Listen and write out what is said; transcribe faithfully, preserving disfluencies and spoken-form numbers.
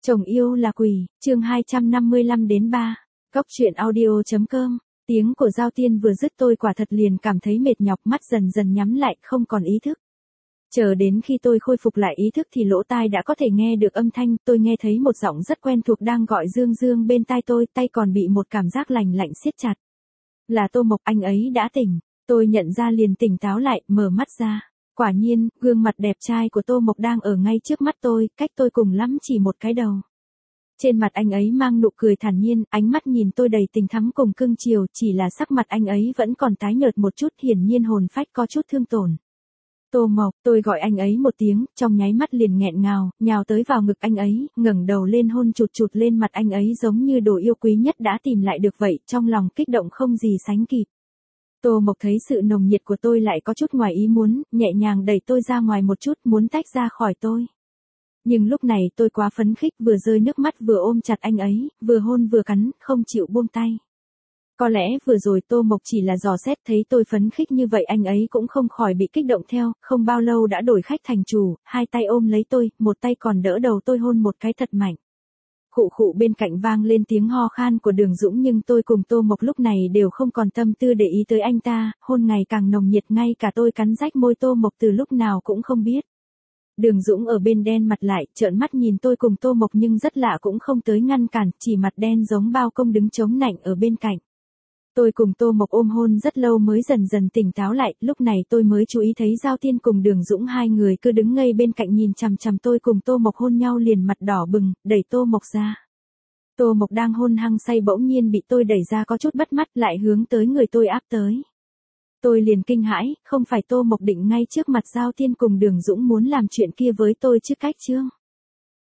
Chồng yêu là quỷ, chương hai trăm năm mươi lăm đến ba. Cốc truyện audio chấm com. Tiếng của Giao Tiên vừa dứt tôi quả thật liền cảm thấy mệt nhọc, mắt dần dần nhắm lại, không còn ý thức. Chờ đến khi tôi khôi phục lại ý thức thì lỗ tai đã có thể nghe được âm thanh, tôi nghe thấy một giọng rất quen thuộc đang gọi Dương Dương bên tai tôi, tay còn bị một cảm giác lành lạnh siết chặt. Là Tô Mộc, anh ấy đã tỉnh. Tôi nhận ra liền tỉnh táo lại, mở mắt ra. Quả nhiên, gương mặt đẹp trai của Tô Mộc đang ở ngay trước mắt tôi, cách tôi cùng lắm chỉ một cái đầu. Trên mặt anh ấy mang nụ cười thản nhiên, ánh mắt nhìn tôi đầy tình thắm cùng cưng chiều, chỉ là sắc mặt anh ấy vẫn còn tái nhợt một chút, hiển nhiên hồn phách có chút thương tổn. Tô Mộc, tôi gọi anh ấy một tiếng, trong nháy mắt liền nghẹn ngào, nhào tới vào ngực anh ấy, ngẩng đầu lên hôn chụt chụt lên mặt anh ấy giống như đồ yêu quý nhất đã tìm lại được vậy, trong lòng kích động không gì sánh kịp. Tô Mộc thấy sự nồng nhiệt của tôi lại có chút ngoài ý muốn, nhẹ nhàng đẩy tôi ra ngoài một chút, muốn tách ra khỏi tôi. Nhưng lúc này tôi quá phấn khích, vừa rơi nước mắt vừa ôm chặt anh ấy, vừa hôn vừa cắn, không chịu buông tay. Có lẽ vừa rồi Tô Mộc chỉ là dò xét, thấy tôi phấn khích như vậy anh ấy cũng không khỏi bị kích động theo, không bao lâu đã đổi khách thành chủ, hai tay ôm lấy tôi, một tay còn đỡ đầu tôi hôn một cái thật mạnh. Khụ khụ bên cạnh vang lên tiếng ho khan của Đường Dũng, nhưng tôi cùng Tô Mộc lúc này đều không còn tâm tư để ý tới anh ta, hôn ngày càng nồng nhiệt, ngay cả tôi cắn rách môi Tô Mộc từ lúc nào cũng không biết. Đường Dũng ở bên đen mặt lại, trợn mắt nhìn tôi cùng Tô Mộc nhưng rất lạ cũng không tới ngăn cản, chỉ mặt đen giống bao công đứng chống nạnh ở bên cạnh. Tôi cùng Tô Mộc ôm hôn rất lâu mới dần dần tỉnh táo lại, lúc này tôi mới chú ý thấy Giao Tiên cùng Đường Dũng hai người cứ đứng ngây bên cạnh nhìn chằm chằm tôi cùng Tô Mộc hôn nhau liền mặt đỏ bừng, đẩy Tô Mộc ra. Tô Mộc đang hôn hăng say bỗng nhiên bị tôi đẩy ra có chút bắt mắt, lại hướng tới người tôi áp tới. Tôi liền kinh hãi, không phải Tô Mộc định ngay trước mặt Giao Tiên cùng Đường Dũng muốn làm chuyện kia với tôi chứ cách chứ?